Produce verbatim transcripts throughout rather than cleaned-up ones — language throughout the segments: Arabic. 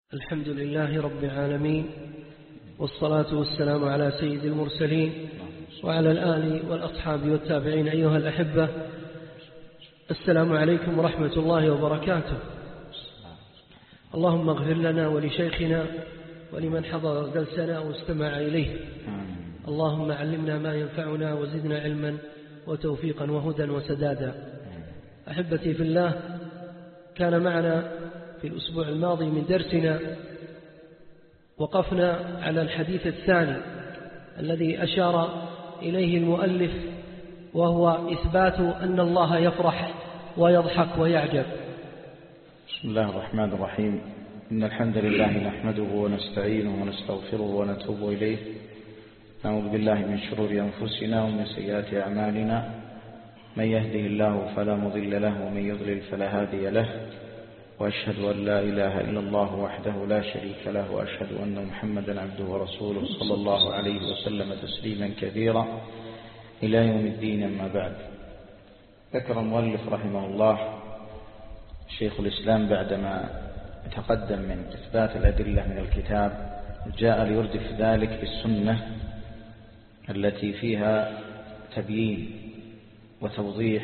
الحمد لله رب العالمين، والصلاة والسلام على سيد المرسلين وعلى الآل والأصحاب والتابعين. أيها الأحبة، السلام عليكم ورحمة الله وبركاته. اللهم اغفر لنا ولشيخنا ولمن حضر درسنا واستمع إليه. اللهم علمنا ما ينفعنا وزدنا علما وتوفيقا وهدى وسدادا. أحبتي في الله، كان معنا في الأسبوع الماضي من درسنا وقفنا على الحديث الثاني الذي أشار إليه المؤلف، وهو إثبات أن الله يفرح ويضحك ويعجب. بسم الله الرحمن الرحيم. إن الحمد لله نحمده ونستعينه ونستغفره ونتوب إليه. نعوذ بالله من شرور أنفسنا ومن سيئات أعمالنا. من يهده الله فلا مضل له ومن يضلل فلا هادي له، وأشهد أن لا إله إلا الله وحده لا شريك له، وأشهد أن محمدا عبده ورسوله صلى الله عليه وسلم تسليما كثيرا إلى يوم الدين. أما بعد، ذكر المؤلف رحمه الله شيخ الإسلام بعدما تقدم من إثبات الأدلة من الكتاب، جاء ليردف ذلك بالسنة التي فيها تبيين وتوضيح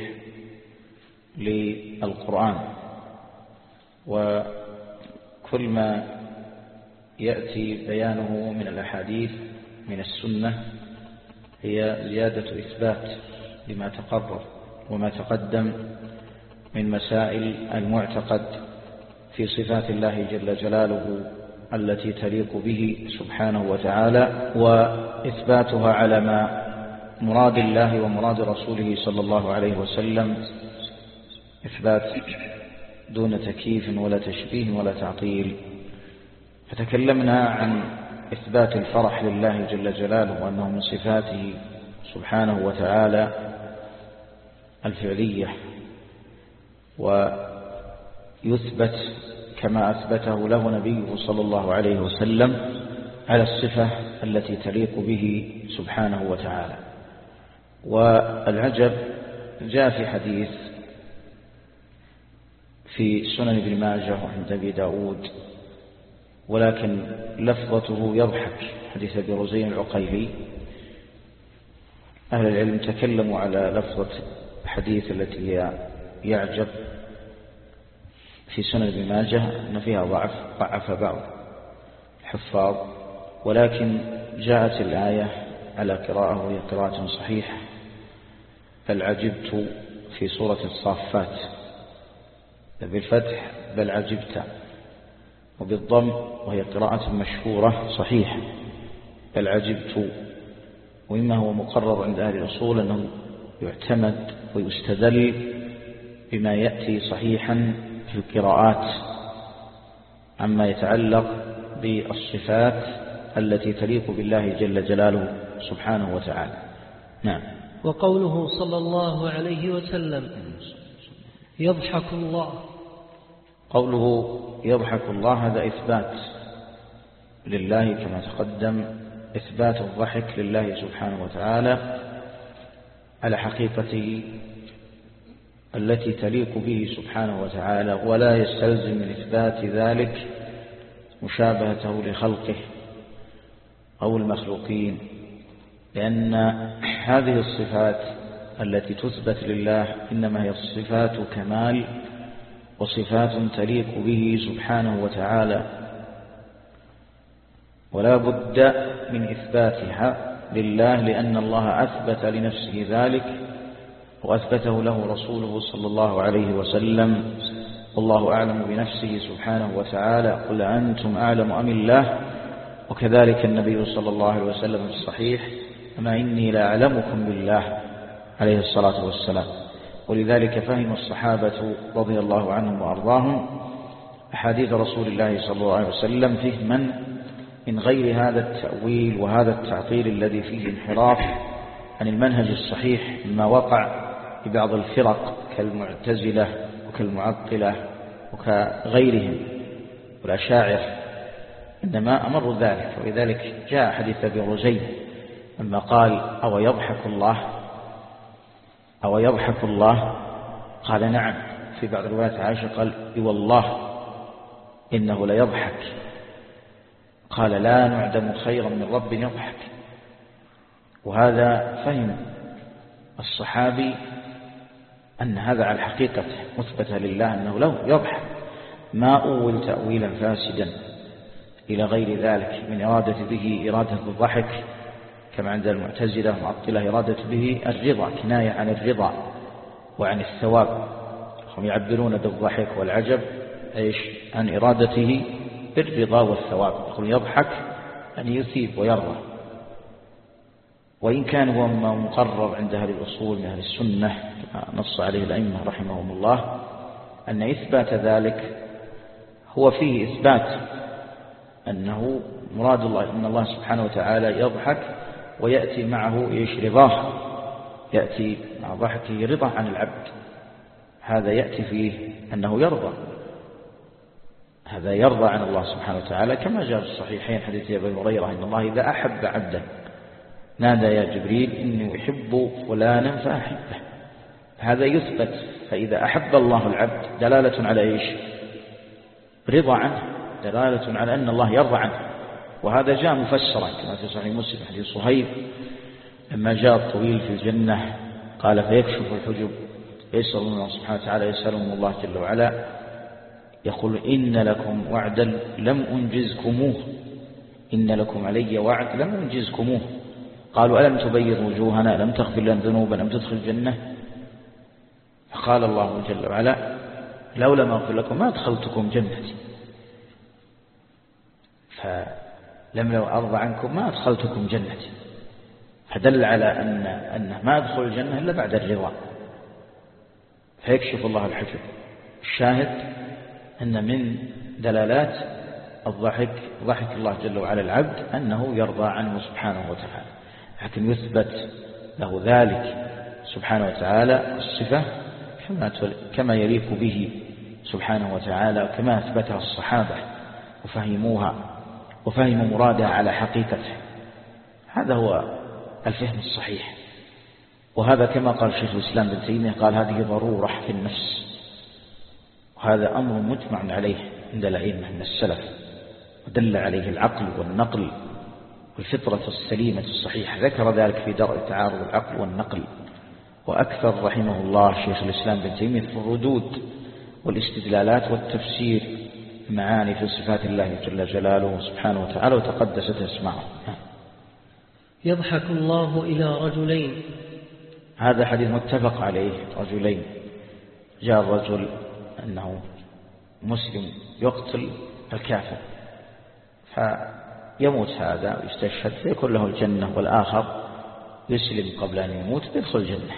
للقرآن، وكل ما يأتي بيانه من الأحاديث من السنة هي زيادة إثبات لما تقرر وما تقدم من مسائل المعتقد في صفات الله جل جلاله التي تليق به سبحانه وتعالى، وإثباتها على ما مراد الله ومراد رسوله صلى الله عليه وسلم، إثبات دون تكييف ولا تشبيه ولا تعطيل. فتكلمنا عن إثبات الفرح لله جل جلاله، وأنه من صفاته سبحانه وتعالى الفعلية، ويثبت كما أثبته له نبيه صلى الله عليه وسلم على الصفة التي تليق به سبحانه وتعالى. والعجب جاء في حديث في سنن ابن ماجه وعند أبي داود، ولكن لفظته يضحك، حديث أبي رزين العقيلي. أهل العلم تكلموا على لفظة الحديث التي هي يعجب في سنن ابن ماجه أن فيها ضعف ضعف بعض الحفاظ، ولكن جاءت الآية على قراءة وهي قراءة صحيحة، بل عجبت في سورة الصافات بالفتح بل عجبت، وبالضم وهي قراءة مشهورة صحيحة بل عجبت. ومما هو مقرر عند أهل الأصول أنه يعتمد ويستدل بما يأتي صحيحا في القراءات عما يتعلق بالصفات التي تليق بالله جل جلاله سبحانه وتعالى. نعم. وقوله صلى الله عليه وسلم يضحك الله، قوله يضحك الله هذا إثبات لله كما تقدم، إثبات الضحك لله سبحانه وتعالى على حقيقته التي تليق به سبحانه وتعالى، ولا يستلزم من إثبات ذلك مشابهته لخلقه أو المخلوقين، لأن هذه الصفات التي تثبت لله إنما هي صفات كمال وصفات تليق به سبحانه وتعالى، ولا بد من إثباتها لله، لأن الله أثبت لنفسه ذلك وأثبته له رسوله صلى الله عليه وسلم. والله أعلم بنفسه سبحانه وتعالى، قل أنتم أعلم أم الله. وكذلك النبي صلى الله عليه وسلم في الصحيح: أما إني لا أعلمكم بالله عليه الصلاة والسلام. ولذلك فهم الصحابة رضي الله عنهم وأرضاهم أحاديث رسول الله صلى الله عليه وسلم فهما من غير هذا التأويل وهذا التعطيل الذي فيه انحراف عن المنهج الصحيح، مما وقع ببعض الفرق كالمعتزلة وكالمعطلة وكغيرهم والأشاعرة، إنما أمروا ذلك. ولذلك جاء حديث أبي رزين لما قال: أو يضحك الله أو يضحك الله، قال: نعم. في بعض الروايات عائشة قال: والله إنه ليضحك قال لا نعدم خيرا من رب يضحك. وهذا فهم الصحابي أن هذا على الحقيقة مثبت لله أنه له يضحك، ما أول تأويلا فاسدا إلى غير ذلك من إرادة به إرادة الضحك كما عند المعتزلة معطلة إرادة به الرضا، كناية عن الرضا وعن الثواب. هم يعبرون بالضحك والعجب إيش عن إرادته بالرضا والثواب، يقول يضحك أن يثيب ويرضى. وإن كان هو ما مقرر عند أهل الأصول من أهل السنة كما نص عليه الأئمة رحمهم الله أن إثبات ذلك هو فيه إثبات أنه مراد الله أن الله سبحانه وتعالى يضحك ويأتي معه إيش رضاه، يأتي مع ضحكه رضا عن العبد، هذا يأتي فيه أنه يرضى، هذا يرضى عن الله سبحانه وتعالى كما جاء في الصحيحين حديث أبي هريرة أن الله إذا أحب عبدا نادى يا جبريل إني أحب فلانا فأحبه. هذا يثبت، فإذا أحب الله العبد دلالة على إيش رضا عنه، دلالة على أن الله يرضى عنه. وهذا جاء مفسرا كما في صحيح مسلم حديث صهيب لما جاء الطويل في الجنة قال فيكشف الحجب يسأل الله سبحانه وتعالى يسألهم الله جل وعلا يقول إن لكم وعدا لم أنجزكموه، إن لكم علي وعد لم أنجزكموه. قالوا ألم تبيض وجوهنا، لم تغفر لنا ذنوبنا، لم تدخل الجنة؟ فقال الله جل وعلا لولا ما أغفر لكم ما أدخلتكم جنتي، فلم لو أرضى عنكم ما أدخلتكم جنتي، فدل على أن أنه ما أدخل الجنة إلا بعد الرضا، فيكشف الله الحجب. الشاهد أن من دلالات الضحك ضحك الله جل وعلا العبد أنه يرضى عنه سبحانه وتعالى، لكن يثبت له ذلك سبحانه وتعالى الصفة كما يليق به سبحانه وتعالى وكما أثبتها الصحابة وفهموها وفهموا مرادها على حقيقته. هذا هو الفهم الصحيح، وهذا كما قال شيخ الإسلام بن تيمية قال هذه ضرورة في النفس، وهذا أمر مجمع عليه عند الأئمة من السلف، ودل عليه العقل والنقل والفطرة السليمة الصحيحة، ذكر ذلك في درء تعارض العقل والنقل. وأكثر رحمه الله شيخ الإسلام بن تيمية في الردود والاستدلالات والتفسير معاني في صفات الله جل جلاله سبحانه وتعالى وتقدست اسماءه. يضحك الله إلى رجلين، هذا حديث متفق عليه، رجلين. جاء الرجل أنه مسلم يقتل الكافر فيموت هذا ويستشهد فيكون له الجنة، والآخر يسلم قبل أن يموت يدخل الجنة.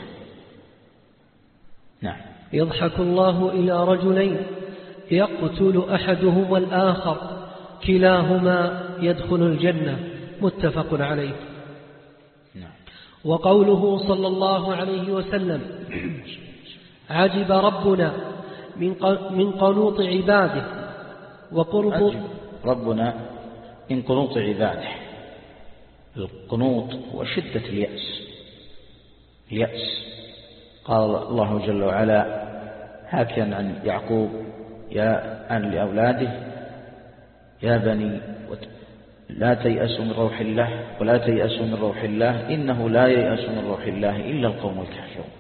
نعم. يضحك الله إلى رجلين يقتل أحدهما الآخر كلاهما يدخل الجنة، متفق عليه. نعم. وقوله صلى الله عليه وسلم عجب ربنا من قنوط عباده وقرب ربنا من قنوط عباده. القنوط هو شدة اليأس، اليأس. قال الله جل وعلا حاكيا عن يعقوب يا عن لأولاده يا بني لا تيأسوا من روح الله ولا تيأسوا من روح الله إنه لا ييأس من روح الله إلا القوم الكافرون.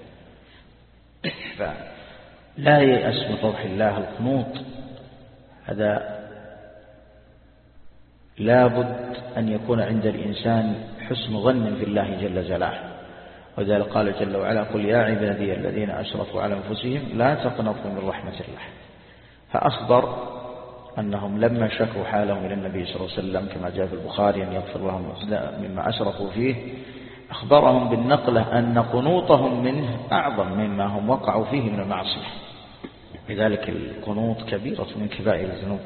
فلا ييأس من روح الله، القنوط هذا لابد أن يكون عند الإنسان حسن ظن في الله جل جلاله، وذلك قال جل وعلا قل يا عبادي الذين أشرفوا على أنفسهم لا تقنطوا من رحمة الله. فأخبر أنهم لما شكوا حالهم إلى النبي صلى الله عليه وسلم كما جاء في البخاري أن يغفر لهم مما أشرفوا فيه، أخبرهم بالنقلة أن قنوطهم منه أعظم مما هم وقعوا فيه من المعصية. لذلك القنوط كبيرة من كبائر الذنوب.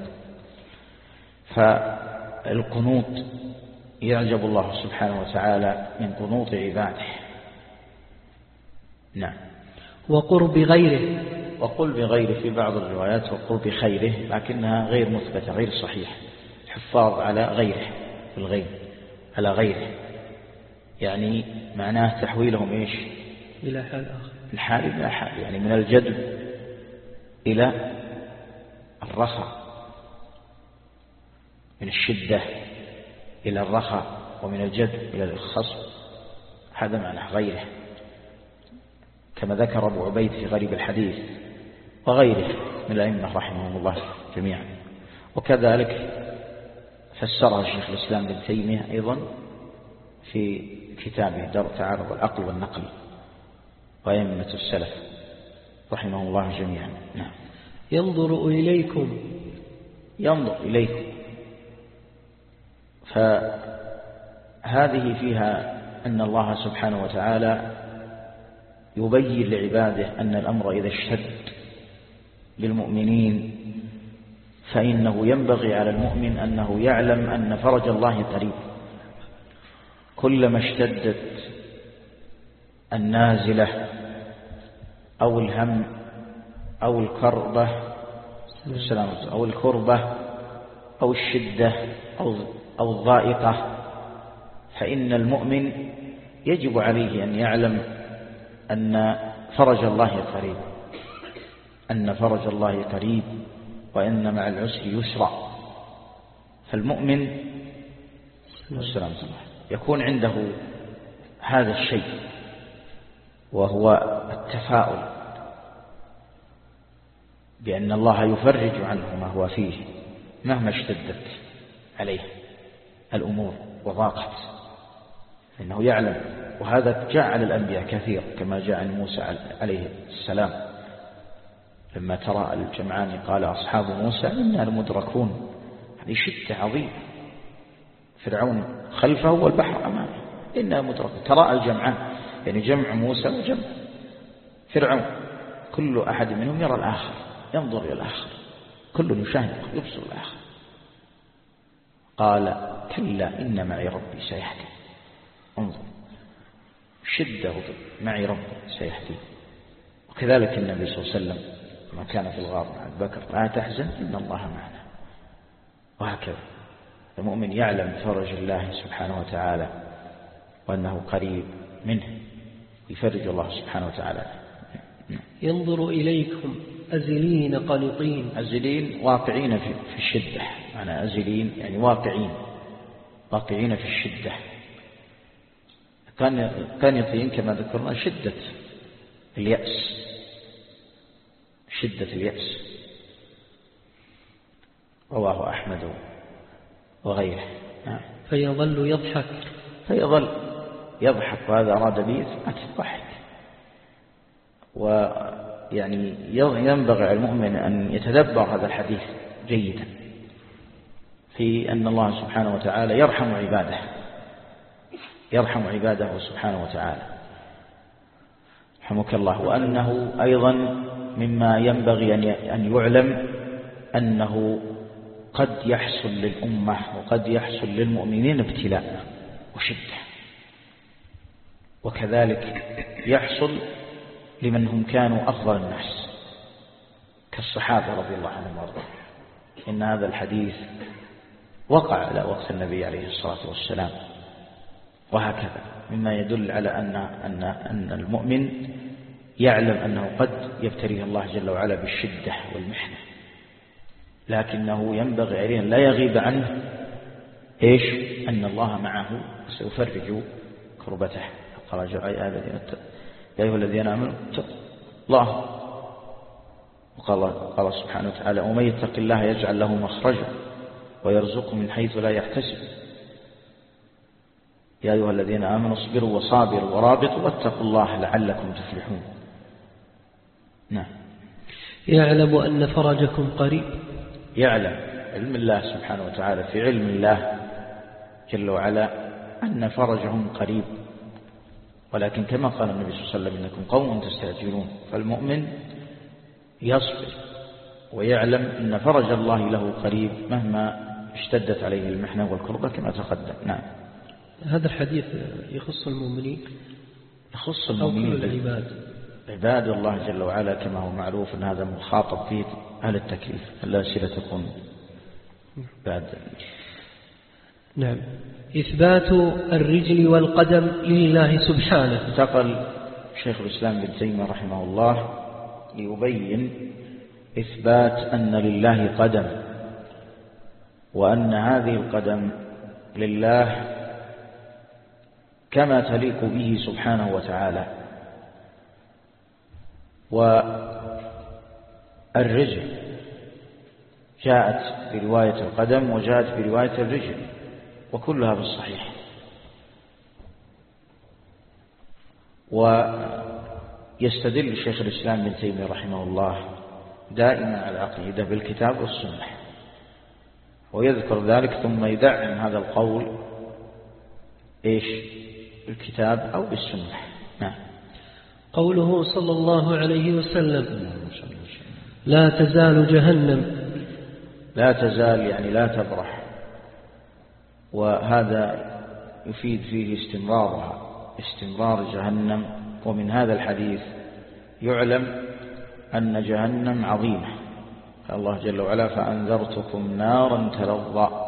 فالقنوط يعجب الله سبحانه وتعالى من قنوط عباده. نعم. وقرب غيره، وقل بغيره في بعض الروايات وقل بخيره، لكنها غير مثبتة غير صحيحة. الحفاظ على غيره بالغير على غيره يعني معناه تحويلهم إيش إلى حال آخر، الحال إلى حال، يعني من الجدب إلى الرخاء، من الشدة إلى الرخاء ومن الجد إلى الخصب، هذا معنى غيره، كما ذكر أبو عبيد في غريب الحديث وغيره من الأئمة رحمهم الله جميعا. وكذلك فسرها شيخ الإسلام ابن تيمية أيضا في كتابه درء تعارض العقل والنقل، وأئمة السلف رحمهم الله جميعا. نعم. ينظر إليكم، ينظر إليكم، فهذه فيها أن الله سبحانه وتعالى يبين لعباده أن الأمر إذا اشتد للمؤمنين فإنه ينبغي على المؤمن أنه يعلم أن فرج الله قريب. كلما اشتدت النازلة أو الهم أو الكربة أو الكربة أو الشدة أو الضائقة، فإن المؤمن يجب عليه أن يعلم أن فرج الله قريب، أن فرج الله قريب، وإن مع العسر يسرا. فالمؤمن والسلام الله يكون عنده هذا الشيء، وهو التفاؤل بأن الله يفرج عنه ما هو فيه مهما اشتدت عليه الأمور وضاقت، إنه يعلم. وهذا جاء على الأنبياء كثير، كما جاء عن موسى عليه السلام لما ترى الجمعان قال أصحاب موسى إنا لمدركون. هذه شدة عظيمة، فرعون خلفه والبحر أمامه، إنا لمدركون. ترى الجمعان يعني جمع موسى وجمع فرعون، كل أحد منهم يرى الآخر، ينظر إلى الآخر، كل يشاهد يبصر الآخر. قال كلا إن معي ربي سيهدي. انظر شدة معي ربي سيهدي. وكذلك النبي صلى الله عليه وسلم ما كان في الغار مع أبي بكر لا تحزن إن الله معنا. وهكذا المؤمن يعلم فرج الله سبحانه وتعالى وأنه قريب منه، يفرج الله سبحانه وتعالى. ينظر إليكم أزلين قانطين. أزلين واقعين في الشدة، معنى أزلين يعني واقعين، واقعين في الشدة. قانطين كما ذكرنا شدة اليأس، شدة اليأس. رواه أحمد وغيره. فيظل يضحك، فيظل يضحك، وهذا أراد به إثبات الضحك. ويعني ينبغي على المؤمن أن يتدبر هذا الحديث جيدا في أن الله سبحانه وتعالى يرحم عباده، يرحم عباده سبحانه وتعالى رحمك الله. وأنه أيضا مما ينبغي أن يعلم أنه قد يحصل للأمة وقد يحصل للمؤمنين ابتلاء وشدة، وكذلك يحصل لمن هم كانوا أفضل الناس كالصحابة رضي الله عنهم وارضاهم. إن هذا الحديث وقع على وقت النبي عليه الصلاة والسلام، وهكذا مما يدل على أن, أن, أن المؤمن يعلم أنه قد يبتليه الله جل وعلا بالشدة والمحنة، لكنه ينبغي عليه أن لا يغيب عنه إيش؟ أن الله معه سيفرج كربته. قال يا أيها الذين آمنوا اتقوا الله. وقال قال سبحانه وتعالى ومن يتق الله يجعل له مخرجا ويرزقه من حيث لا يحتسب. يا أيها الذين آمنوا اصبروا وصابروا ورابطوا واتقوا الله لعلكم تفلحون. نعم. يعلم أن فرجكم قريب. يعلم، علم الله سبحانه وتعالى، في علم الله جل وعلا أن فرجهم قريب، ولكن كما قال النبي صلى الله عليه وسلم إنكم قوم تستعجلون. فالمؤمن يصبر ويعلم أن فرج الله له قريب مهما اشتدت عليه المحنة والكربة كما تقدم. نعم. هذا الحديث يخص المؤمنين، يخص المؤمنين العباد، عباد الله جل وعلا، كما هو معروف أن هذا مخاطب فيه أهل التكليف. الأسئلة تكون بعد. نعم. إثبات الرجل والقدم لله سبحانه. انتقل شيخ الإسلام بن تيمية رحمه الله ليبين إثبات أن لله قدم، وأن هذه القدم لله كما تليق به سبحانه وتعالى. والرجل جاءت برواية القدم وجاءت برواية الرجل وكلها في الصحيح. ويستدل شيخ الإسلام ابن تيمية رحمه الله دائما على العقيدة بالكتاب والسنة ويذكر ذلك ثم يدعم هذا القول إيش بالكتاب أو بالسنة. نعم. قوله صلى الله عليه وسلم لا تزال جهنم، لا تزال يعني لا تبرح، وهذا يفيد فيه استمرارها، استمرار جهنم. ومن هذا الحديث يعلم أن جهنم عظيمة. قال الله جل وعلا فأنذرتكم نارا تلظى،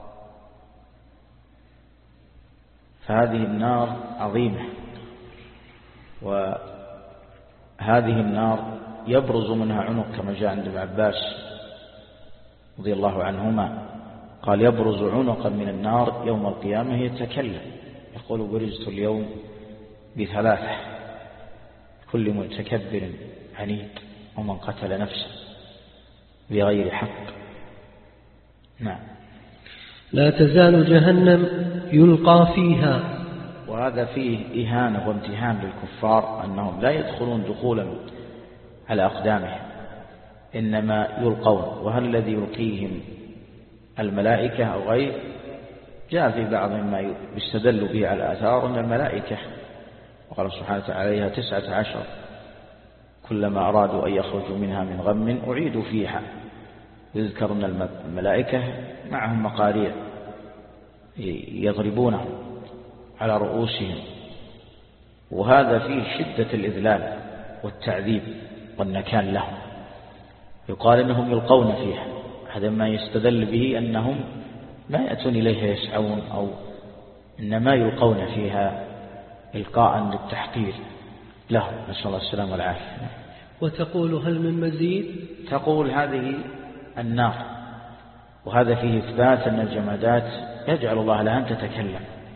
فهذه النار عظيمة، وهذه النار يبرز منها عنق كما جاء عند ابن عباس رضي الله عنهما قال يبرز عنقا من النار يوم القيامة يتكلم يقول برزت اليوم بثلاثة كل متكبر عنيد ومن قتل نفسه بغير حق. نعم. لا تزال جهنم يلقى فيها، وهذا فيه إهانة وامتهان للكفار أنهم لا يدخلون دخولا على أقدامهم إنما يلقون. وهل الذي يلقيهم الملائكة أو غير؟ جاء في بعض ما يستدل به على الآثار أن الملائكة، وقال سبحانه وتعالى تسعة عشر كلما أرادوا أن يخرجوا منها من غم أعيدوا فيها. يذكر أن الملائكة معهم مقاريع يضربونهم على رؤوسهم، وهذا فيه شدة الإذلال والتعذيب والنكال لهم. يقال إنهم يلقون فيها، هذا ما يستدل به أنهم ما يأتون إليها يسعون، أو إنما يلقون فيها إلقاء للتحقير لهم، نسأل الله السلامة والعافية. وتقول هل من مزيد؟ تقول هذه النار، وهذا فيه إثبات أن الجمادات يجعل الله لها أن تتكلم،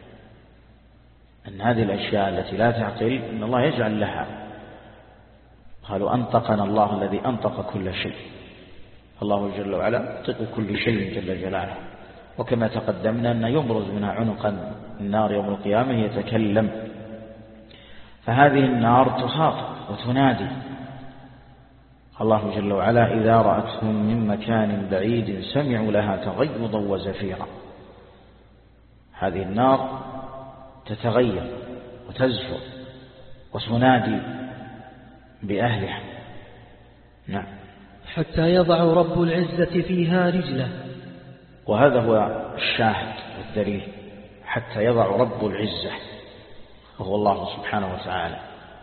أن هذه الأشياء التي لا تعقل أن الله يجعل لها. قالوا أنطقنا الله الذي أنطق كل شيء، الله جل وعلا ينطق كل شيء جل جلاله. وكما تقدمنا أن يبرز منها عنقا النار يوم القيامة يتكلم. فهذه النار تخاطب وتنادي. الله جل وعلا إذا رأتهم من مكان بعيد سمعوا لها تغيظا وزفيرا. هذه النار تتغير وتزفر وتنادي بأهلها. نعم. حتى يضع رب العزة فيها رجله، وهذا هو الشاهد والدليل، حتى يضع رب العزة وهو الله سبحانه وتعالى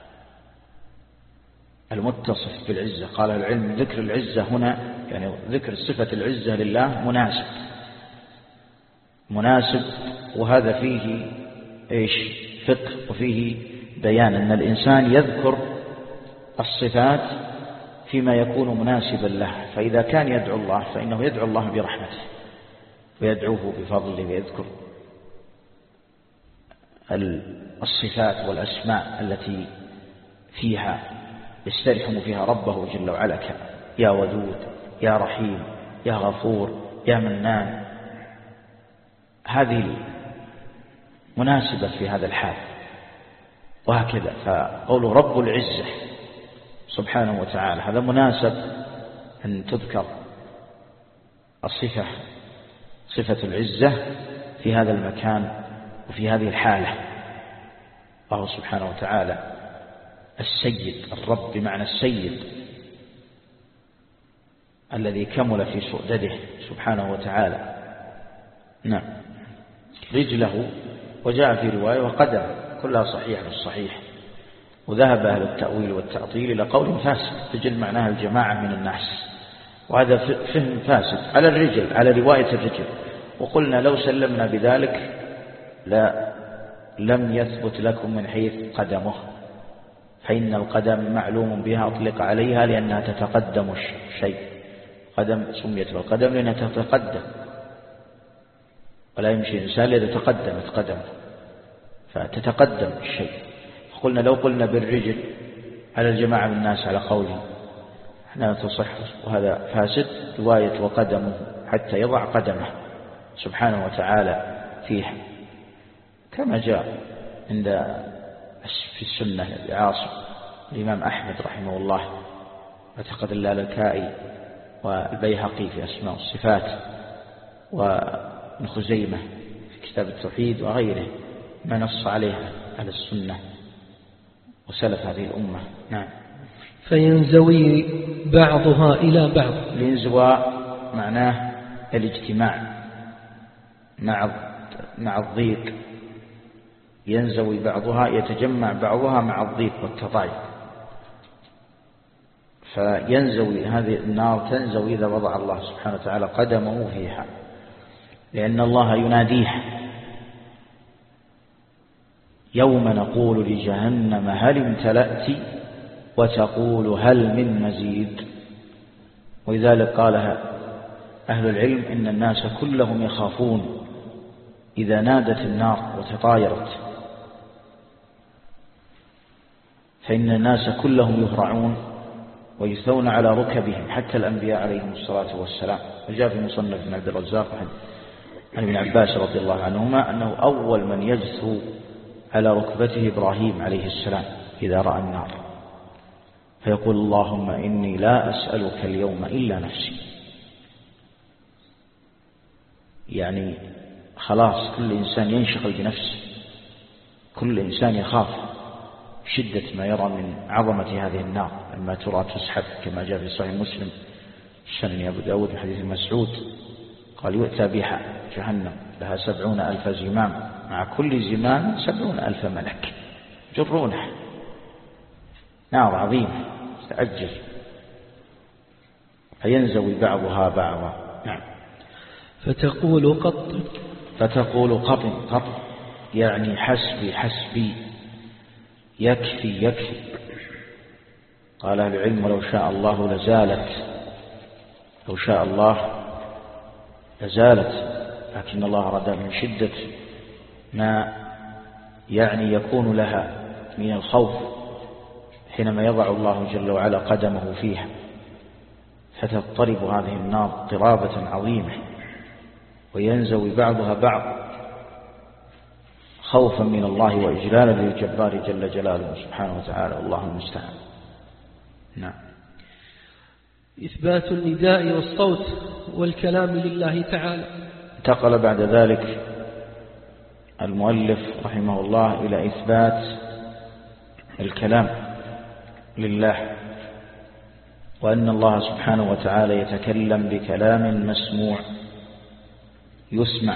المتصف بالعزة. قال العلم ذكر العزة هنا يعني ذكر صفة العزة لله مناسب مناسب وهذا فيه إيش فقه، وفيه بيان أن الإنسان يذكر الصفات فيما يكون مناسبا له. فإذا كان يدعو الله فإنه يدعو الله برحمته ويدعوه بفضله، ويذكر الصفات والأسماء التي فيها يسترحم فيها ربه جل وعلا، يا ودود، يا رحيم، يا غفور، يا منان. هذه مناسبة في هذا الحال. وهكذا فقوله رب العزة سبحانه وتعالى هذا مناسب أن تذكر الصفة صفة العزة في هذا المكان وفي هذه الحالة. الله سبحانه وتعالى السيد، الرب بمعنى السيد الذي كمل في سؤدده سبحانه وتعالى. نعم. رجله، وجاء في رواية وقدم، كلها صحيح بالصحيح. وذهب أهل التأويل والتعطيل إلى قول فاسد، رجل معناها الجماعة من الناس، وهذا فهم فاسد على الرجل، على رواية الرجل. وقلنا لو سلمنا بذلك لا لم يثبت لكم من حيث قدمه، فإن القدم معلوم بها أطلق عليها لأنها تتقدم الشيء. قدم سميت بالقدم لأنها تتقدم، ولا يمشي الإنسان إذا تقدمت قدم فتتقدم الشيء. قلنا لو قلنا بالرجل على الجماعة من الناس على قوله لا تصح وهذا فاسد، رواية وقدمه حتى يضع قدمه سبحانه وتعالى فيها، كما جاء عند في السنة لعاصم الإمام أحمد رحمه الله واعتقد اللالكائي والبيهقي في أسماء الصفات وابن خزيمة في كتاب التوحيد وغيره ما نص عليها على السنة وسلف هذه الأمة. نعم. فينزوي بعضها إلى بعض. الانزواء معناه الاجتماع مع مع الضيق، ينزوي بعضها يتجمع بعضها مع الضيق والتضايق. فينزوي هذه النار تنزوي إذا وضع الله سبحانه وتعالى قدمه فيها، لأن الله يناديه يوم نقول لجهنم هل امتلأت وتقول هل من مزيد. ولذلك قالها أهل العلم إن الناس كلهم يخافون إذا نادت النار وتطايرت، فإن الناس كلهم يهرعون ويثون على ركبهم حتى الأنبياء عليهم الصلاة والسلام. وجاء في مصنف بن عبد الرزاق عن ابن عباس رضي الله عنهما أنه أول من يجثو على ركبته إبراهيم عليه السلام إذا رأى النار، فيقول اللهم إني لا أسألك اليوم إلا نفسي. يعني خلاص كل إنسان ينشغل بنفسه، كل إنسان يخاف شدة ما يرى من عظمة هذه النار لما ترى تسحب، كما جاء في صحيح مسلم السنن أبو داود في حديث مسعود قال يؤتى بها جهنم لها سبعون ألف زمام مع كل زمام سبعون ألف ملك جرونه، نار عظيمة تعجل. فينزوي بعضها بعضا. نعم. فتقول قط فتقول قط قط يعني حسبي حسبي يكفي يكفي. قال أهل العلم ولو شاء الله لزالت، لو شاء الله لزالت، لكن الله أراد من شدة ما يعني يكون لها من الخوف حينما يضع الله جل وعلا قدمه فيها، فتضطرب هذه النار اضطرابة عظيمة وينزوي بعضها بعض خوفا من الله وإجلالا للجبار جل جلاله سبحانه وتعالى، والله المستعان. نعم. إثبات النداء والصوت والكلام لله تعالى. انتقل بعد ذلك المؤلف رحمه الله إلى إثبات الكلام لله، وأن الله سبحانه وتعالى يتكلم بكلام مسموع يسمع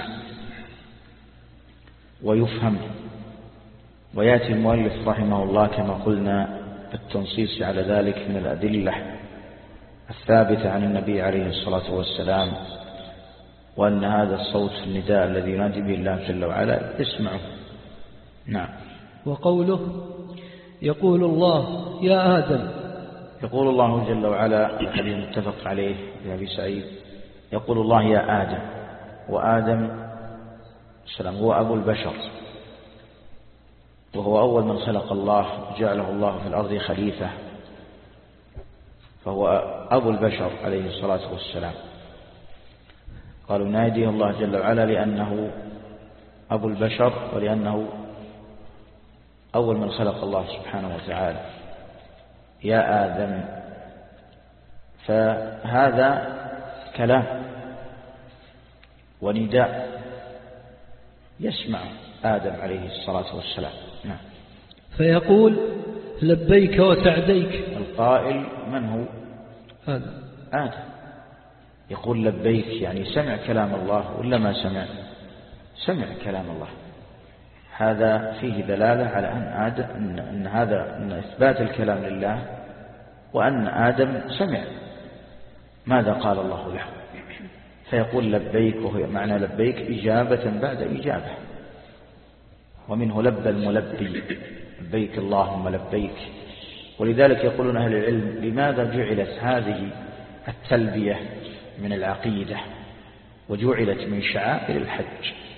ويفهم. ويأتي المؤلف رحمه الله كما قلنا بالتنصيص على ذلك من الأدلة الثابتة عن النبي عليه الصلاة والسلام، وأن هذا الصوت النداء الذي ينادي به الله جل وعلا يسمعه. نعم. وقوله يقول الله يا آدم، يقول الله جل وعلا في حديث متفق عليه لأبي سعيد يقول الله يا آدم، وآدم السلام هو أبو البشر، وهو أول من خلق الله جعله الله في الأرض خليفة، فهو أبو البشر عليه الصلاة والسلام. قالوا ناديه الله جل وعلا لأنه أبو البشر ولأنه أول من خلق الله سبحانه وتعالى. يا آدم، فهذا كلام ونداء يسمع آدم عليه الصلاة والسلام. نعم. فيقول لبيك وسعديك. القائل من هو؟ آدم. آدم يقول لبيك، يعني سمع كلام الله ولا ما سمع؟ سمع كلام الله. هذا فيه دلالة على أن آدم أن, أن هذا أن إثبات الكلام لله، وأن آدم سمع ماذا قال الله له، فيقول لبيك، وهي معنى لبيك إجابة بعد إجابة، ومنه لبى الملبي لبيك اللهم لبيك. ولذلك يقولون أهل العلم لماذا جعلت هذه التلبية من العقيدة وجعلت من شعائر الحج؟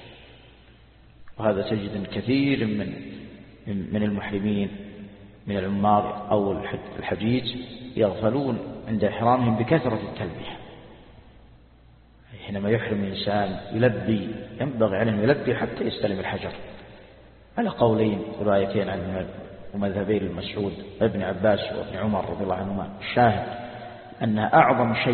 وهذا تجد كثير من من المحرمين من العمار أو الحجيج يغفلون عند إحرامهم بكثرة التلبية. حينما يحرم الإنسان يلبي، ينبغي عليه أن يلبي حتى يستلم الحجر، على قولين روايتين عن ومذهبين المسعود ابن عباس وابن عمر رضي الله عنهما. الشاهد أنها أعظم شيء،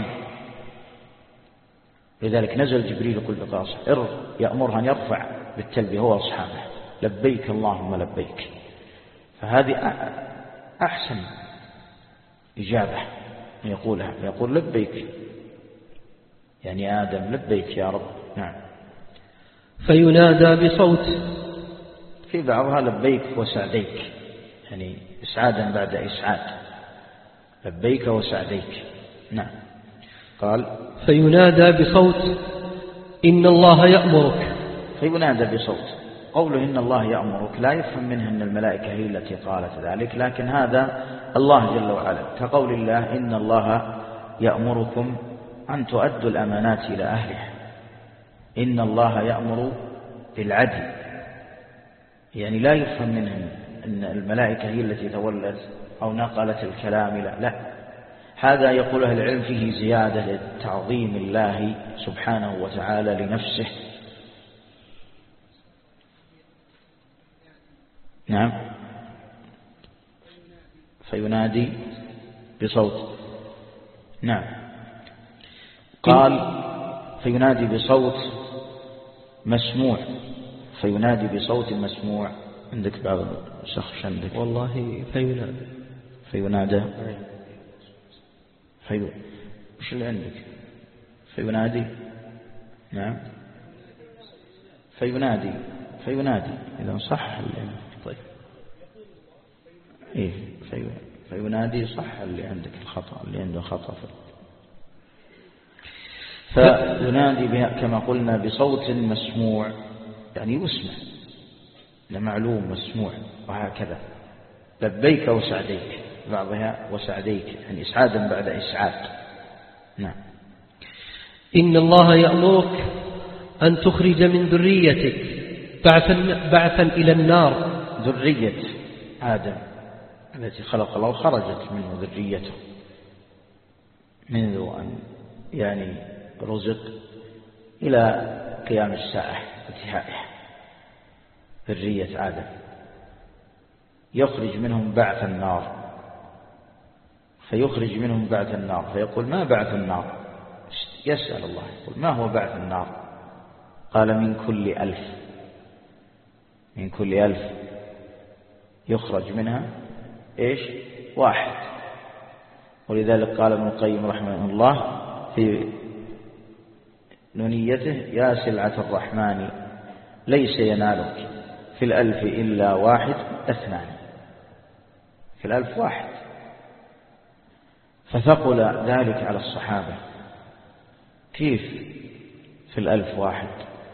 لذلك نزل جبريل يقول بقاصة يأمرها أن يرفع بالتلبية هو وأصحابه لبيك اللهم لبيك. فهذه أحسن إجابة أن يقولها، يقول لبيك يعني آدم لبيك يا رب. نعم. فينادى بصوت، في بعضها لبيك وسعديك، يعني إسعادا بعد إسعاد، لبيك وسعديك. نعم. قال فينادى بصوت إن الله يأمرك. فينادى بصوت، قوله إن الله يأمرك لا يفهم منه أن الملائكة هي التي قالت ذلك، لكن هذا الله جل وعلا، كقول الله إن الله يأمركم أن تؤدوا الأمانات إلى أهلها. إن الله يأمر بالعدل، يعني لا يفهم منهم أن الملائكة هي التي تولت أو نقلت الكلام، لا لا، هذا يقول أهل العلم فيه زيادة لتعظيم الله سبحانه وتعالى لنفسه. نعم. فينادي بصوت. نعم. قال فينادي بصوت مسموع، فينادي بصوت مسموع. عندك بعض الشخص عندك والله فينادي فينادى في وش اللي عندك فينادي. نعم. فينادي فينادي إذا صح. طيب إيه في فينادي صح، اللي عندك الخطأ، اللي عنده خطأ. فينادي بها كما قلنا بصوت مسموع، يعني يسمع لمعلوم مسموع، وهكذا لبيك وسعديك، بعضها وسعديك يعني إسعادا بعد إسعاد. نعم. إن الله يأمرك أن تخرج من ذريتك بعثا, بعثا إلى النار. ذرية آدم التي خلق الله خرجت منه ذريته منذ أن يعني رزق إلى قيام الساعة انتهائها، ذرية آدم يخرج منهم بعث النار، فيخرج منهم بعث النار، فيقول ما بعث النار؟ يسأل الله يقول ما هو بعث النار؟ قال من كل ألف، من كل ألف يخرج منها إيش؟ واحد. ولذلك قال ابن القيم رحمه الله في نونيته يا سلعة الرحمن ليس ينالك في الألف إلا واحد اثنان، في الألف واحد. فثقل ذلك على الصحابة، كيف في الألف واحد؟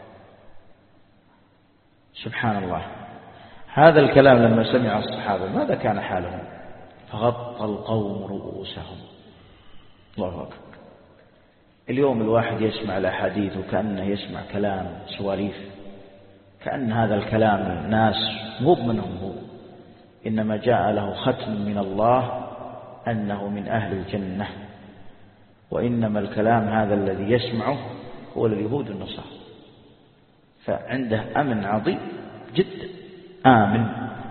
سبحان الله. هذا الكلام لما سمع الصحابة ماذا كان حالهم؟ فغطى القوم رؤوسهم. الله أكبر. اليوم الواحد يسمع الأحاديث وكأنه يسمع كلام سواليف، كأن هذا الكلام ناس مو منهم هو، إنما جاء له ختم من الله أنه من أهل الجنة، وإنما الكلام هذا الذي يسمعه هو اليهود والنصارى، فعنده أمن عظيم جدا، آمن.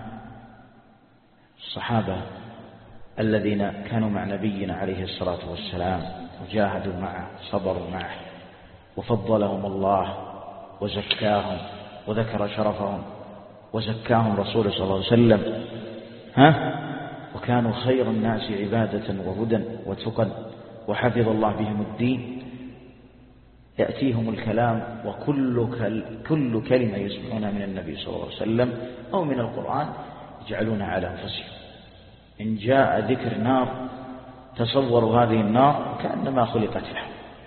الصحابة الذين كانوا مع نبينا عليه الصلاة والسلام وجاهدوا معه صبروا معه وفضلهم الله وزكاهم وذكر شرفهم وزكاهم رسوله صلى الله عليه وسلم، ها وكانوا خير الناس عبادة وهدى وتقى وحفظ الله بهم الدين. يأتيهم الكلام وكل كل كلمة يسمعونها من النبي صلى الله عليه وسلم أو من القرآن يجعلونها على أنفسهم. إن جاء ذكر نار تصوروا هذه النار كأنما خلقت لها،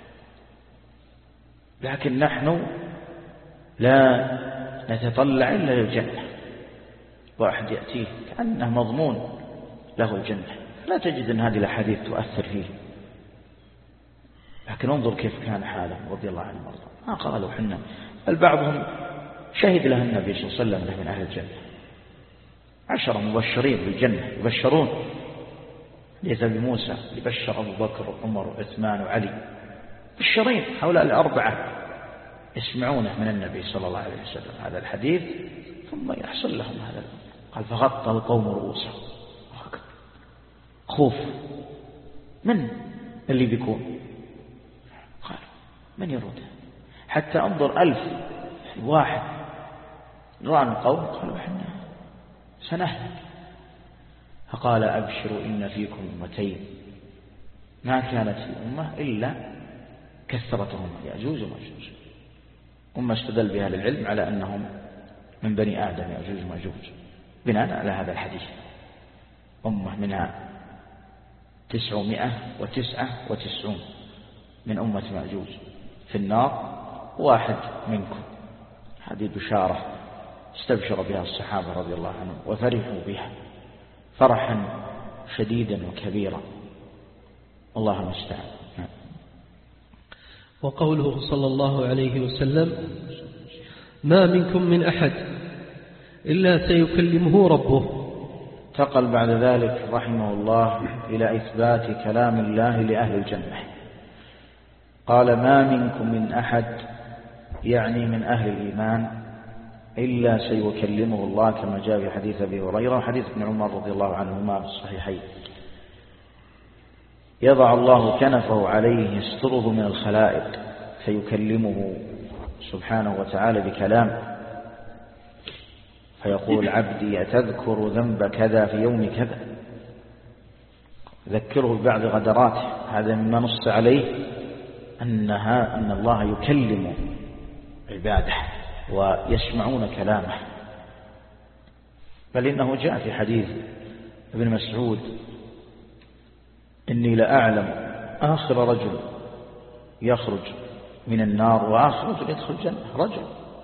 لكن نحن لا نتطلع إلا للجنة. واحد يأتيه كأنه مضمون له الجنة، لا تجد أن هذه الأحاديث تؤثر فيه، لكن انظر كيف كان حاله رضي الله عنه وارضاه. ما قالوا حنا، بل بعضهم شهد له النبي صلى الله عليه وسلم له من أهل الجنة، عشرة مبشرين بالجنة يبشرون، ليس بموسى يبشر أبو بكر وعمر وعثمان وعلي، بشرين هؤلاء الأربعة يسمعونه من النبي صلى الله عليه وسلم هذا الحديث ثم يحصل لهم هذا. قال فغطى القوم رؤوسهم، خوف من اللي بيكون، قال من يرد حتى انظر ألف واحد رأى القوم قالوا احنا سنهلك، فقال أبشروا إن فيكم أمتين ما كانت في أمة إلا كثرتهم يأجوج ومأجوج. أمة استدل بها للعلم على أنهم من بني آدم يأجوج ومأجوج بناء على هذا الحديث. أمة منها تسعمائة وتسعة وتسعون من أمة مأجوج في النار، واحد منكم. هذه بشارة استبشر بها الصحابة رضي الله عنهم وفرحوا بها فرحا شديدا وكبيرا، الله المستعان. وقوله صلى الله عليه وسلم ما منكم من أحد إلا سيكلمه ربه. انتقل بعد ذلك رحمه الله إلى إثبات كلام الله لأهل الجنة. قال ما منكم من أحد يعني من أهل الإيمان إلا سيكلمه الله، كما جاء في حديث أبي هريرة وحديث ابن عمر رضي الله عنهما في الصحيحين. يضع الله كنفه عليه يستره من الخلائق فيكلمه سبحانه وتعالى بكلام، فيقول عبدي أتذكر ذنب كذا في يوم كذا، ذكره ببعض غدراته. هذا مما نص عليه أنها أن الله يكلم عباده ويسمعون كلامه. بل إنه جاء في حديث ابن مسعود إني لأعلم آخر رجل يخرج من النار وآخر رجل يدخل الجنة. رجل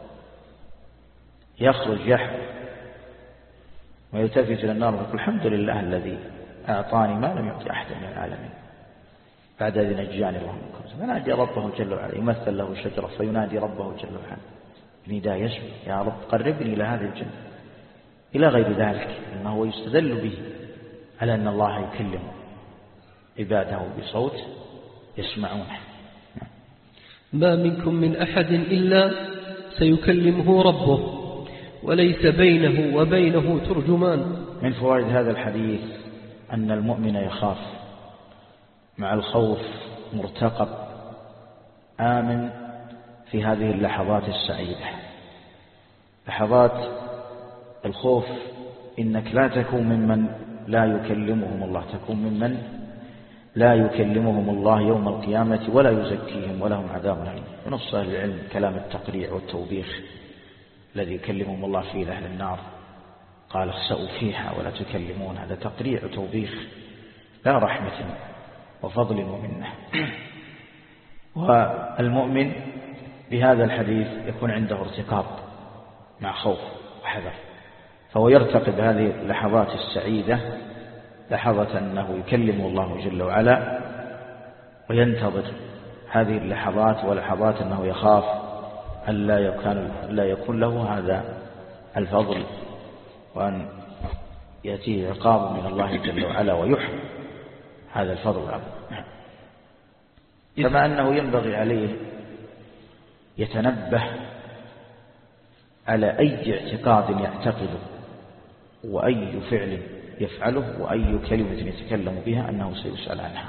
يخرج يحب ويلتفت إلى النار ويقول الحمد لله الذي أعطاني ما لم يعطي أحد من العالمين بعد الذي نجاني الله من كرب. فنادي ربه جل وعلا، يمثل له شجرة فينادي ربه جل وعلا نداء يسمع يا رب قربني إلى هذه الجنة إلى غير ذلك، إنه يستدل به على أن الله يكلم عباده بصوت يسمعونه. ما منكم من أحد إلا سيكلمه ربه وليس بينه وبينه ترجمان. من فوائد هذا الحديث أن المؤمن يخاف مع الخوف مرتقب آمن في هذه اللحظات السعيدة. لحظات الخوف إنك لا تكون ممن لا يكلمهم الله، تكون ممن لا يكلمهم الله يوم القيامة ولا يزكيهم ولهم عذاب أليم. ونص أهل العلم كلام التقريع والتوبيخ الذي يكلمهم الله فيه لأهل النار، قال اخسأوا فيها ولا تكلمون، هذا تقريع وتوبيخ لا رحمة وفضل ومنه. والمؤمن بهذا الحديث يكون عنده ارتقاب مع خوف وحذر، فهو يرتقب هذه اللحظات السعيدة لحظة أنه يكلم الله جل وعلا، وينتظر هذه اللحظات ولحظات أنه يخاف أن لا يكون, لا يكون له هذا الفضل وأن يأتيه عقاب من الله جل وعلا ويحرم هذا الفضل العظيم. كما أنه ينبغي عليه يتنبه على أي اعتقاد يعتقده وأي فعل يفعله وأي كلمة يتكلم بها أنه سيسأل عنها.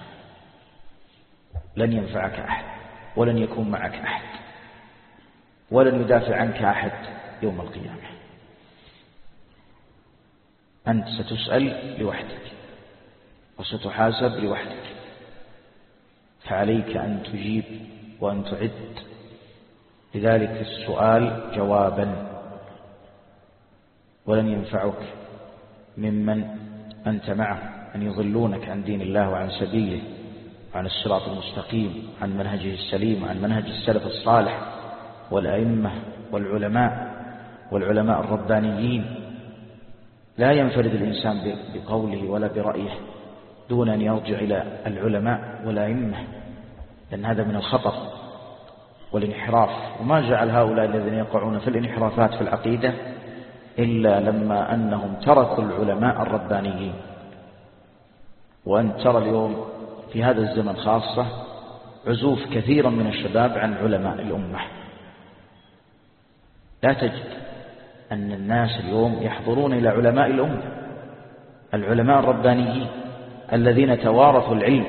لن ينفعك أحد ولن يكون معك أحد ولن يدافع عنك أحد يوم القيامة. أنت ستسأل لوحدك وستحاسب لوحدك، فعليك أن تجيب وأن تعد لذلك السؤال جوابا، ولن ينفعك ممن أنت معه أن يضلونك عن دين الله وعن سبيله وعن الصراط المستقيم، عن منهجه السليم وعن منهج السلف الصالح والأئمة والعلماء والعلماء الربانيين. لا ينفرد الإنسان بقوله ولا برأيه دون أن يرجع إلى العلماء والأئمة، لأن هذا من الخطر والانحراف، وما جعل هؤلاء الذين يقعون في الانحرافات في العقيدة إلا لما أنهم تركوا العلماء الربانيين. وأن ترى اليوم في هذا الزمن خاصة عزوف كثيرا من الشباب عن علماء الأمة. لا تجد أن الناس اليوم يحضرون إلى علماء الأمة، العلماء الربانيين الذين توارثوا العلم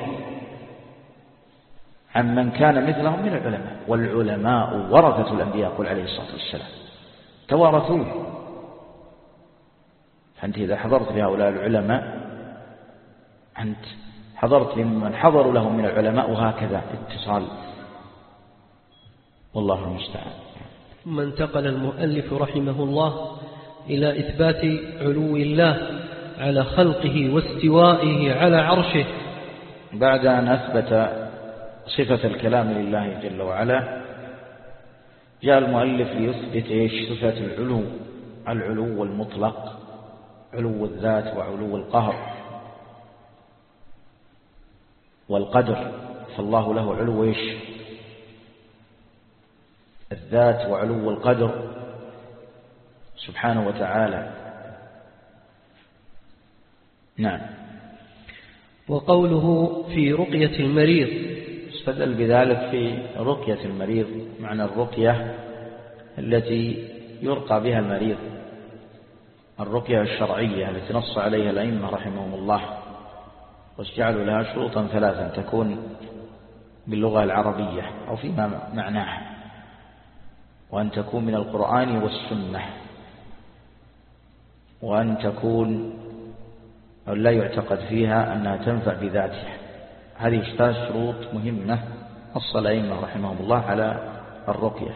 عن من كان مثلهم من العلماء. والعلماء ورثة الأنبياء قل عليه الصلاة والسلام، توارثوه. فأنت إذا حضرت لهؤلاء العلماء أنت حضرت لمن حضروا لهم من العلماء، وهكذا اتصال. والله المستعان. ثم انتقل المؤلف رحمه الله إلى إثبات علو الله على خلقه واستوائه على عرشه. بعد أن أثبت صفة الكلام لله جل وعلا، جاء المؤلف ليثبت إيش؟ صفة العلو، العلو المطلق، علو الذات وعلو القهر والقدر. فالله له علو إيش؟ الذات وعلو القدر سبحانه وتعالى. نعم. وقوله في رقية المريض، استدل بذلك في رقية المريض، معنى الرقية التي يرقى بها المريض، الرقية الشرعية التي نص عليها الأئمة رحمهم الله، وجعلوا لها شروطا ثلاثا: تكون باللغة العربية أو فيما معناها، وأن تكون من القرآن والسنة، وأن تكون أو لا يعتقد فيها أنها تنفع بذاتها. هذه ثلاث شروط مهمة نص الأئمة رحمهم الله على الرقية: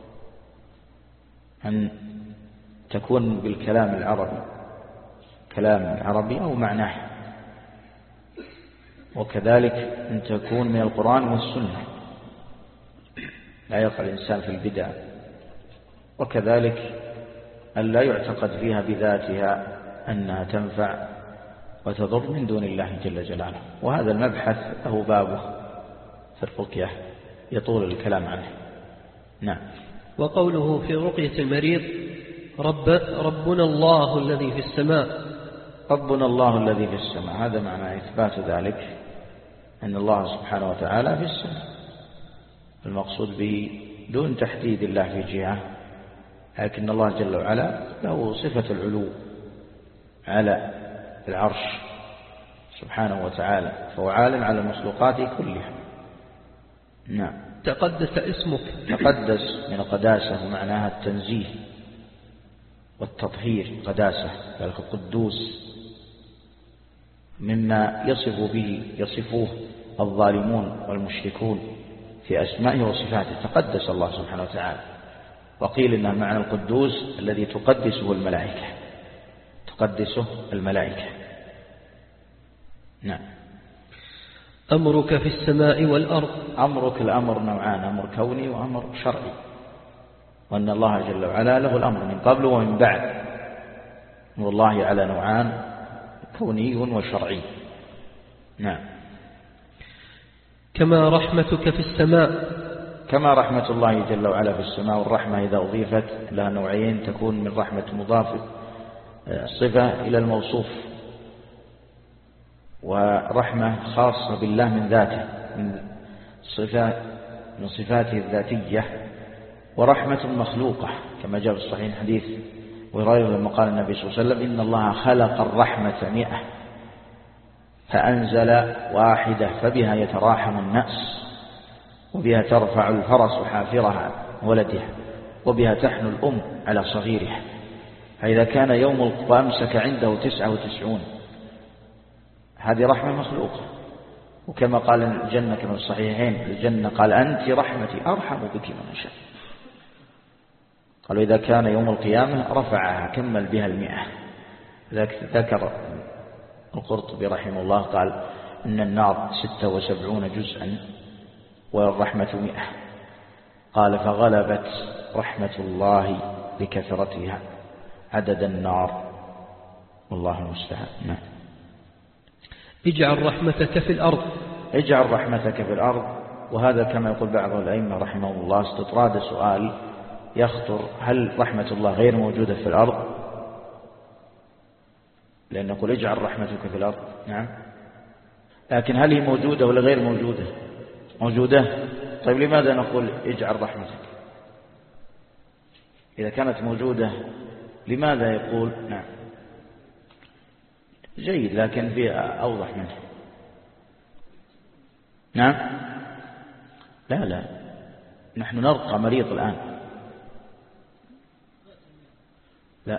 أن تكون بالكلام العربي، كلام عربي أو معناه، وكذلك أن تكون من القرآن والسنة، لا يقع الإنسان في البدع، وكذلك أن لا يعتقد فيها بذاتها أنها تنفع وتضر من دون الله جل جلاله. وهذا المبحث له بابه في الرقية يطول الكلام عنه. نعم. وقوله في رقية المريض رب ربنا الله الذي في السماء، ربنا الله الذي في السماء، هذا معنى إثبات ذلك أن الله سبحانه وتعالى في السماء، المقصود به دون تحديد الله في جهة، لكن الله جل وعلا له صفة العلو على العرش سبحانه وتعالى، فهو عالم على المخلوقات كلها. نعم. تقدس اسمك، تقدس من قداسة ومعناها التنزيه والتطهير، قداسة ذلك القدوس، مما يصف به يصفوه الظالمون والمشركون في أسمائه وصفاته. تقدس الله سبحانه وتعالى. وقيل إنه معنى القدوس الذي تقدسه الملائكة، تقدسه الملائكة. نعم. أمرك في السماء والأرض، أمرك الأمر نوعان: أمر كوني وأمر شرعي، وأن الله جل وعلا له الأمر من قبل ومن بعد. أمر الله على نوعان: كوني وشرعي. نعم. كما رحمتك في السماء، كما رحمة الله جل وعلا في السماء. والرحمة إذا أضيفت لها نوعين: تكون من رحمة مضاف صفة إلى الموصوف، ورحمة خاصة بالله من ذاته، من صفة من صفاته الذاتية، ورحمة مخلوقة كما جاء في الصحيح حديث وهريرة لما قال النبي صلى الله عليه وسلم: إن الله خلق الرحمة مئة فأنزل واحدة فبها يتراحم الناس، وبها ترفع الفرس حافرها ولدها، وبها تحن الأم على صغيرها. فإذا كان يوم القيامة أمسك عنده تسعة وتسعون، هذه رحمة مخلوقة. وكما قال الجنة كما في الصحيحين الجنة قال: أنت رحمتي أرحم بك من أشاء. قالوا إذا كان يوم القيامة رفعها كمل بها المئة. ذكر القرطبي رحمه الله قال إن النار ستة وسبعون جزءا والرحمة مئة. قال فغلبت رحمة الله بكثرتها عدد النار، والله المستعان. نعم. اجعل رحمتك في الأرض، اجعل رحمتك في الأرض وهذا كما يقول بعض الأئمة رحمه الله استطراد سؤال يخطر: هل رحمة الله غير موجودة في الأرض؟ لأن نقول اجعل رحمتك في الأرض، نعم، لكن هل هي موجودة ولا غير موجودة؟ موجودة. طيب لماذا نقول اجعل رحمتك؟ إذا كانت موجودة لماذا يقول نعم؟ جيد، لكن في أوضح منه. نعم، لا لا، نحن نرقى مريض الآن. لا،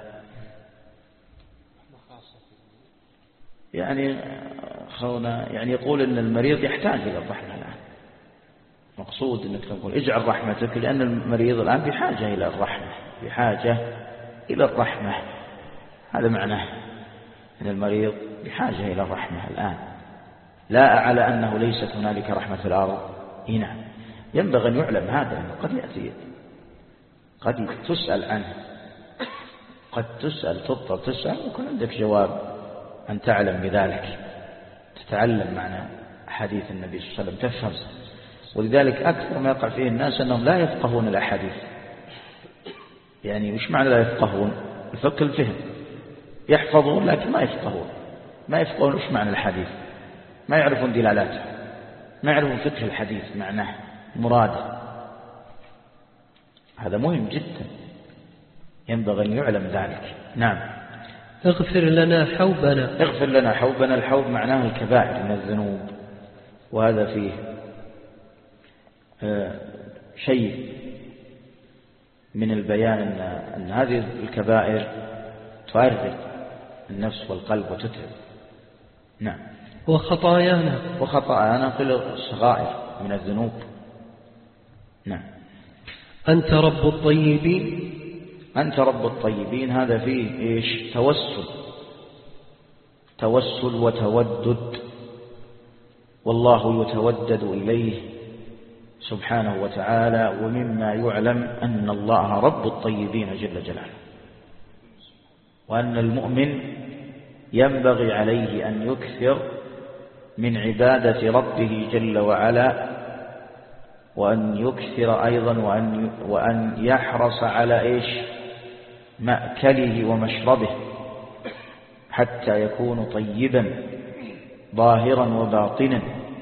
يعني خونا يعني يقول ان المريض يحتاج الى الرحمه الان. مقصود انك تقول اجعل رحمتك، لان المريض الان بحاجه الى الرحمه، بحاجه الى الرحمه. هذا معناه ان المريض بحاجه الى الرحمه الان، لا على انه ليست هنالك رحمه في الارض. هنا ينبغي ان يعلم هذا، لانه قد ياتي قد تسال عنه، قد تسال تضطر تسال ويكون عندك جواب أن تعلم بذلك، تتعلم معنى حديث النبي صلى الله عليه وسلم، تفهم. ولذلك أكثر ما يقع فيه الناس أنهم لا يفقهون الأحاديث. يعني وش معنى لا يفقهون؟ الفقه الفهم، يحفظون لكن ما يفقهون، ما يفقهون وش معنى الحديث، ما يعرفون دلالاته، ما يعرفون فقه الحديث معناه مراده. هذا مهم جدا، ينبغي أن يعلم ذلك. نعم. اغفر لنا حوبنا. اغفر لنا حوبنا. الحوب معناه الكبائر من الذنوب، وهذا فيه آه شيء من البيان أن, أن هذه الكبائر تؤرق النفس والقلب وتتعب. نعم. وخطايانا. وخطايانا قل الصغائر من الذنوب. نعم. أنت رب الطيبين. أنت رب الطيبين، هذا فيه إيش؟ توسل، توسل وتودد، والله يتودد إليه سبحانه وتعالى. ومما يعلم أن الله رب الطيبين جل جلاله، وأن المؤمن ينبغي عليه أن يكثر من عبادة ربه جل وعلا، وأن يكثر أيضا وأن وأن يحرص على إيش؟ مأكله ومشربه، حتى يكون طيبا ظاهرا وباطنا،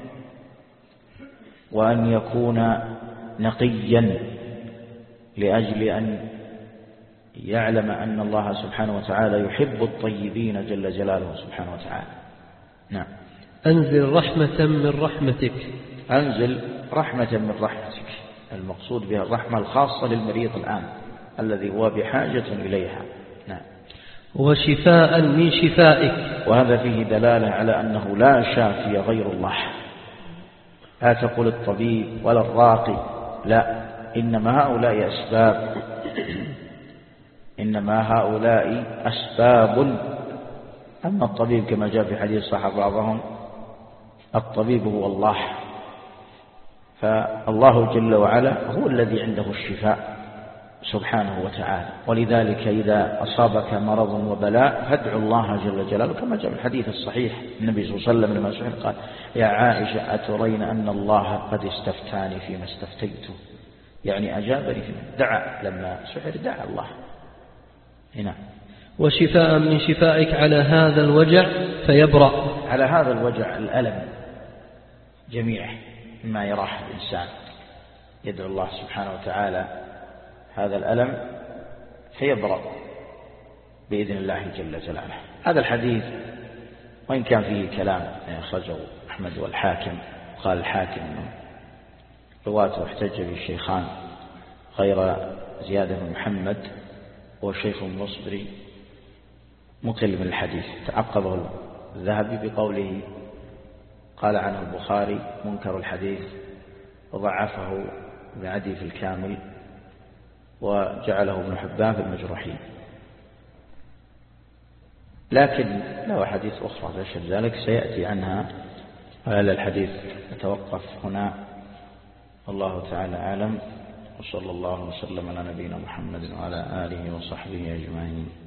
وأن يكون نقيا، لأجل أن يعلم أن الله سبحانه وتعالى يحب الطيبين جل جلاله سبحانه وتعالى. نعم. أنزل رحمة من رحمتك. أنزل رحمة من رحمتك، المقصود بها الرحمة الخاصة للمريض الآن الذي هو بحاجة إليها. نعم. وشفاء من شفائك. وهذا فيه دلالة على أنه لا شافي غير الله. لا تقول الطبيب ولا الراقي، لا، إنما هؤلاء أسباب، إنما هؤلاء أسباب. أما الطبيب كما جاء في حديث صح بعضهم: الطبيب هو الله. فالله جل وعلا هو الذي عنده الشفاء سبحانه وتعالى. ولذلك إذا أصابك مرض وبلاء فادعوا الله جل جلاله، كما جاء في الحديث الصحيح النبي صلى الله عليه وسلم لما سئل قال: يا عائشة أترين أن الله قد استفتاني فيما استفتيته؟ يعني أجابني فيما دعا، لما سحر دعا الله. هنا. وشفاء من شفائك على هذا الوجع فيبرأ. على هذا الوجع، الألم جميعه مما يراه الإنسان، يدعو الله سبحانه وتعالى هذا الألم فيبرأ بإذن الله جل جلاله. هذا الحديث وإن كان فيه كلام أخرجه أحمد والحاكم، قال الحاكم رواته احتج به الشيخان غير زيادة بن محمد والشيخ المصبري مقل من الحديث. تعقبه الذهبي بقوله قال عنه البخاري منكر الحديث، وضعفه ابن عدي في الكامل، وجعله ابن حبان في المجروحين. لكن له حديث أخرى تشهد ذلك سيأتي عنها، وعلى الحديث نتوقف هنا. والله تعالى أعلم، وصلى الله وسلم على نبينا محمد وعلى آله وصحبه أجمعين.